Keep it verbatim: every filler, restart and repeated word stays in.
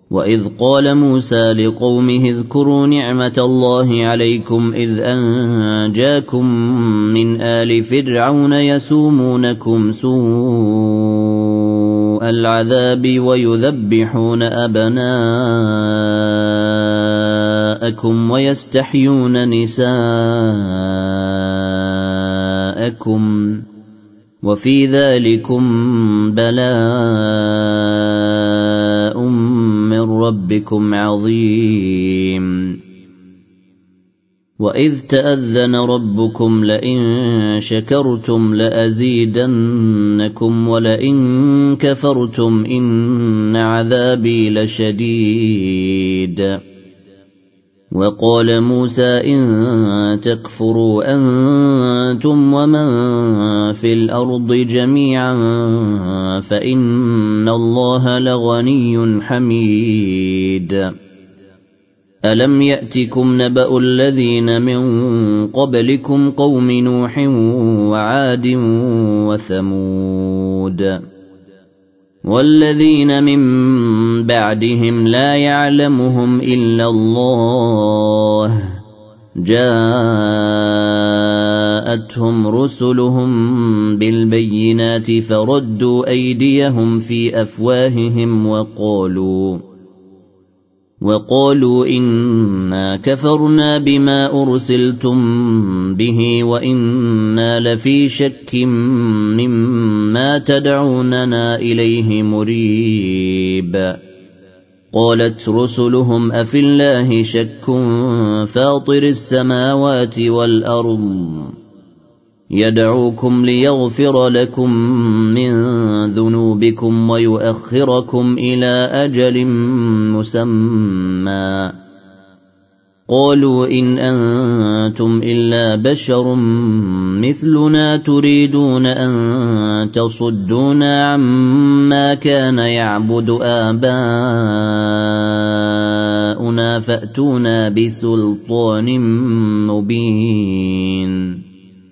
وإذ قال موسى لقومه اذكروا نعمة الله عليكم إذ أنجاكم من آل فرعون يسومونكم سوء العذاب ويذبحون أبناءكم ويستحيون نساءكم وفي ذلكم بلاء من ربكم عظيم وإذ تأذن ربكم لئن شكرتم لأزيدنكم ولئن كفرتم إن عذابي لشديد وقال موسى إن تكفروا أنتم ومن في الأرض جميعا فإن الله لغني حميد ألم يأتكم نبأ الذين من قبلكم قوم نوح وعاد وثمود والذين من بعدهم لا يعلمهم إلا الله جاءتهم رسلهم بالبينات فردوا أيديهم في أفواههم وقالوا وقالوا إنا كفرنا بما أرسلتم به وإنا لفي شك مما تدعوننا إليه مريب قالت رسلهم أفي الله شك فاطر السماوات والأرض يدعوكم ليغفر لكم من ذنوبكم ويؤخركم إلى أجل مسمى قالوا إن أنتم إلا بشر مثلنا تريدون أن تصدونا عما كان يعبد آباؤنا فأتونا بسلطان مبين